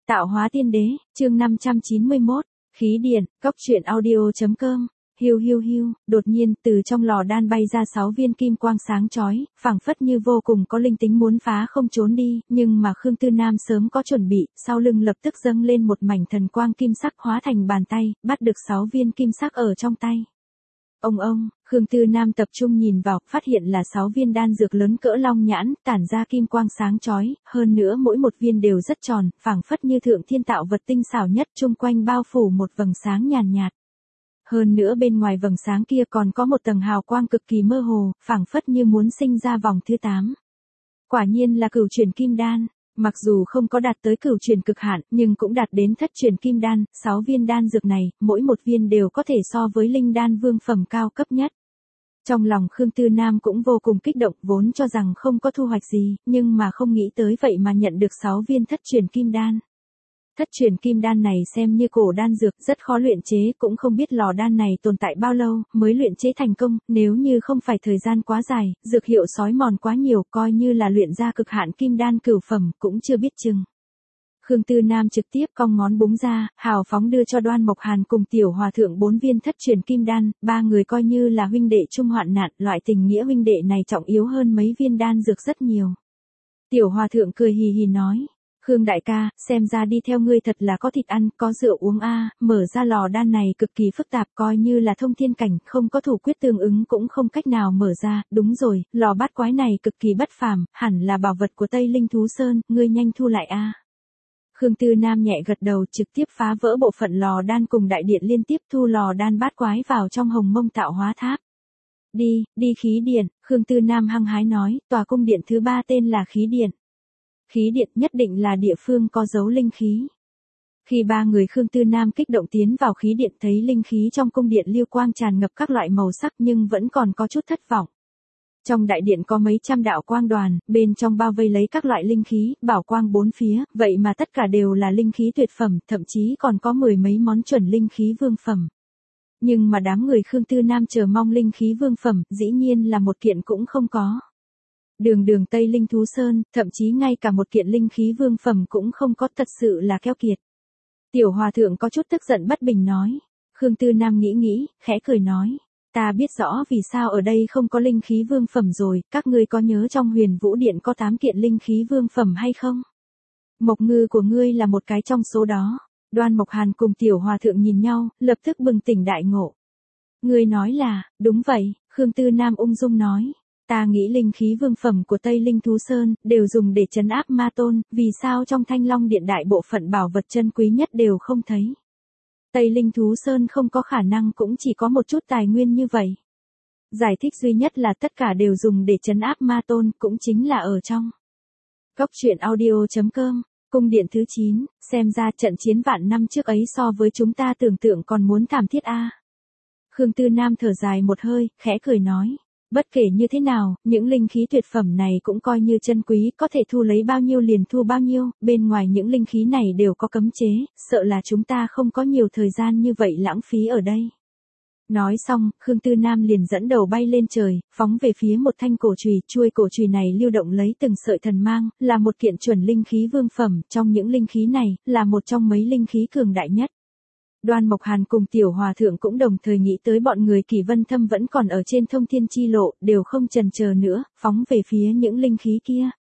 Tạo hóa tiên đế, chương 591, khí điện, cốc truyện audio.com. Hiu hiu hiu, đột nhiên từ trong lò đan bay ra 6 viên kim quang sáng chói, phảng phất như vô cùng có linh tính muốn phá không trốn đi, nhưng mà Khương Tư Nam sớm có chuẩn bị, sau lưng lập tức dâng lên một mảnh thần quang kim sắc hóa thành bàn tay, bắt được 6 viên kim sắc ở trong tay. Ông, Khương Tư Nam tập trung nhìn vào, phát hiện là 6 viên đan dược lớn cỡ long nhãn, tản ra kim quang sáng chói, hơn nữa mỗi một viên đều rất tròn, phảng phất như thượng thiên tạo vật tinh xảo nhất, chung quanh bao phủ một vầng sáng nhàn nhạt. Hơn nữa bên ngoài vầng sáng kia còn có một tầng hào quang cực kỳ mơ hồ, phảng phất như muốn sinh ra vòng thứ 8. Quả nhiên là cửu chuyển kim đan. Mặc dù không có đạt tới cửu chuyển cực hạn, nhưng cũng đạt đến thất chuyển kim đan, 6 viên đan dược này, mỗi một viên đều có thể so với linh đan vương phẩm cao cấp nhất. Trong lòng Khương Tư Nam cũng vô cùng kích động, vốn cho rằng không có thu hoạch gì, nhưng mà không nghĩ tới vậy mà nhận được 6 viên thất chuyển kim đan. Thất chuyển kim đan này xem như cổ đan dược, rất khó luyện chế, cũng không biết lò đan này tồn tại bao lâu mới luyện chế thành công, nếu như không phải thời gian quá dài, dược hiệu sói mòn quá nhiều, coi như là luyện ra cực hạn kim đan cửu phẩm, cũng chưa biết chừng. Khương Tư Nam trực tiếp cong ngón búng ra, hào phóng đưa cho Đoan Mộc Hàn cùng Tiểu Hòa Thượng 4 viên thất truyền kim đan, ba người coi như là huynh đệ chung hoạn nạn, loại tình nghĩa huynh đệ này trọng yếu hơn mấy viên đan dược rất nhiều. Tiểu Hòa Thượng cười hì hì nói, Khương đại ca, xem ra đi theo ngươi thật là có thịt ăn, có rượu uống a, mở ra lò đan này cực kỳ phức tạp, coi như là thông thiên cảnh, không có thủ quyết tương ứng cũng không cách nào mở ra, đúng rồi, lò bát quái này cực kỳ bất phàm, hẳn là bảo vật của Tây Linh Thú Sơn, ngươi nhanh thu lại a. Khương Tư Nam nhẹ gật đầu, trực tiếp phá vỡ bộ phận lò đan cùng đại điện liên tiếp thu lò đan bát quái vào trong hồng mông tạo hóa tháp. Đi khí điện, Khương Tư Nam hăng hái nói, tòa cung điện thứ 3 tên là khí điện. Khí điện nhất định là địa phương có dấu linh khí. Khi ba người Khương Tư Nam kích động tiến vào khí điện thấy linh khí trong cung điện lưu quang tràn ngập các loại màu sắc nhưng vẫn còn có chút thất vọng. Trong đại điện có mấy trăm đạo quang đoàn, bên trong bao vây lấy các loại linh khí, bảo quang bốn phía, vậy mà tất cả đều là linh khí tuyệt phẩm, thậm chí còn có 10 mấy món chuẩn linh khí vương phẩm. Nhưng mà đám người Khương Tư Nam chờ mong linh khí vương phẩm, dĩ nhiên là một kiện cũng không có. Đường Tây Linh Thú Sơn, thậm chí ngay cả một kiện linh khí vương phẩm cũng không có, thật sự là keo kiệt. Tiểu Hòa Thượng có chút tức giận bất bình nói. Khương Tư Nam nghĩ, khẽ cười nói. Ta biết rõ vì sao ở đây không có linh khí vương phẩm rồi, các ngươi có nhớ trong Huyền Vũ Điện có 8 kiện linh khí vương phẩm hay không? Mộc ngư của ngươi là một cái trong số đó. Đoan Mộc Hàn cùng Tiểu Hòa Thượng nhìn nhau, lập tức bừng tỉnh đại ngộ. Ngươi nói là, đúng vậy, Khương Tư Nam ung dung nói. Ta nghĩ linh khí vương phẩm của Tây Linh Thú Sơn đều dùng để trấn áp ma tôn, vì sao trong Thanh Long Điện đại bộ phận bảo vật chân quý nhất đều không thấy? Tây Linh Thú Sơn không có khả năng cũng chỉ có một chút tài nguyên như vậy. Giải thích duy nhất là tất cả đều dùng để trấn áp ma tôn, cũng chính là ở trong cốc truyện audio.com. Cung điện thứ 9, xem ra trận chiến vạn năm trước ấy so với chúng ta tưởng tượng còn muốn thảm thiết a. Khương Tư Nam thở dài một hơi, khẽ cười nói. Bất kể như thế nào, những linh khí tuyệt phẩm này cũng coi như chân quý, có thể thu lấy bao nhiêu liền thu bao nhiêu, bên ngoài những linh khí này đều có cấm chế, sợ là chúng ta không có nhiều thời gian như vậy lãng phí ở đây. Nói xong, Khương Tư Nam liền dẫn đầu bay lên trời, phóng về phía một thanh cổ chùy, chuôi cổ chùy này lưu động lấy từng sợi thần mang, là một kiện chuẩn linh khí vương phẩm, trong những linh khí này, là một trong mấy linh khí cường đại nhất. Đoan Mộc Hàn cùng Tiểu Hòa Thượng cũng đồng thời nghĩ tới bọn người Kỳ Vân Thâm vẫn còn ở trên thông thiên chi lộ, đều không chần chờ nữa, phóng về phía những linh khí kia.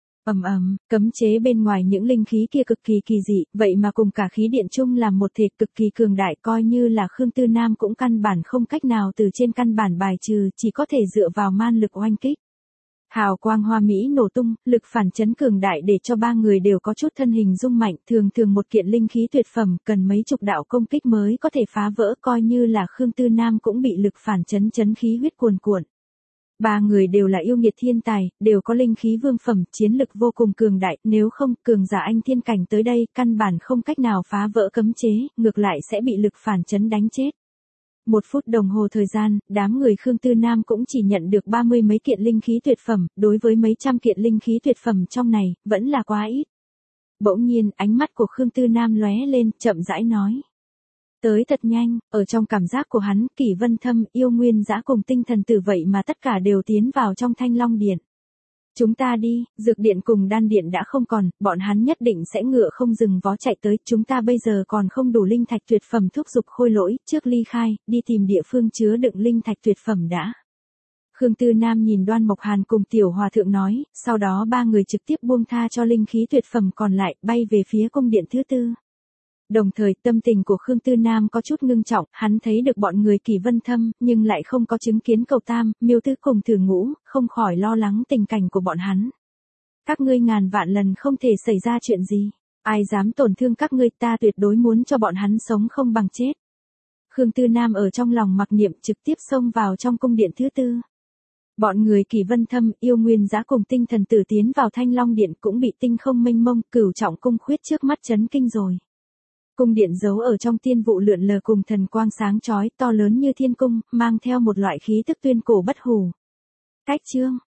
Cấm chế bên ngoài những linh khí kia cực kỳ kỳ dị, vậy mà cùng cả khí điện chung làm một thể cực kỳ cường đại, coi như là Khương Tư Nam cũng căn bản không cách nào từ trên căn bản bài trừ, chỉ có thể dựa vào man lực oanh kích. Hào quang hoa mỹ nổ tung, lực phản chấn cường đại để cho ba người đều có chút thân hình rung mạnh, thường một kiện linh khí tuyệt phẩm, cần mấy chục đạo công kích mới có thể phá vỡ, coi như là Khương Tư Nam cũng bị lực phản chấn khí huyết cuồn cuộn. Ba người đều là yêu nghiệt thiên tài, đều có linh khí vương phẩm, chiến lực vô cùng cường đại, nếu không, cường giả anh thiên cảnh tới đây, căn bản không cách nào phá vỡ cấm chế, ngược lại sẽ bị lực phản chấn đánh chết. 1 phút đồng hồ thời gian, đám người Khương Tư Nam cũng chỉ nhận được 30 mấy kiện linh khí tuyệt phẩm, đối với mấy trăm kiện linh khí tuyệt phẩm trong này, vẫn là quá ít. Bỗng nhiên, ánh mắt của Khương Tư Nam lóe lên, chậm rãi nói. Tới thật nhanh, ở trong cảm giác của hắn, Kỷ Vân Thâm, Yêu Nguyên Dã cùng Tinh Thần Tử vậy mà tất cả đều tiến vào trong Thanh Long Điện. Chúng ta đi, dược điện cùng đan điện đã không còn, bọn hắn nhất định sẽ ngựa không dừng vó chạy tới, chúng ta bây giờ còn không đủ linh thạch tuyệt phẩm thúc giục Khôi Lỗi, trước ly khai, đi tìm địa phương chứa đựng linh thạch tuyệt phẩm đã. Khương Tư Nam nhìn Đoan Mộc Hàn cùng Tiểu Hòa Thượng nói, sau đó ba người trực tiếp buông tha cho linh khí tuyệt phẩm còn lại, bay về phía cung điện thứ tư. Đồng thời tâm tình của Khương Tư Nam có chút ngưng trọng, hắn thấy được bọn người Kỳ Vân Thâm, nhưng lại không có chứng kiến Cầu Tam, Miêu Tứ cùng Thử Ngũ, không khỏi lo lắng tình cảnh của bọn hắn. Các ngươi ngàn vạn lần không thể xảy ra chuyện gì, ai dám tổn thương các ngươi, ta tuyệt đối muốn cho bọn hắn sống không bằng chết. Khương Tư Nam ở trong lòng mặc niệm trực tiếp xông vào trong cung điện thứ tư. Bọn người Kỳ Vân Thâm, Yêu Nguyên Giá cùng Tinh Thần Tử tiến vào Thanh Long Điện cũng bị tinh không mênh mông, cửu trọng cung khuyết trước mắt chấn kinh rồi. Cung điện giấu ở trong tiên vụ lượn lờ cùng thần quang sáng chói, to lớn như thiên cung, mang theo một loại khí tức tuyên cổ bất hủ. Cách chương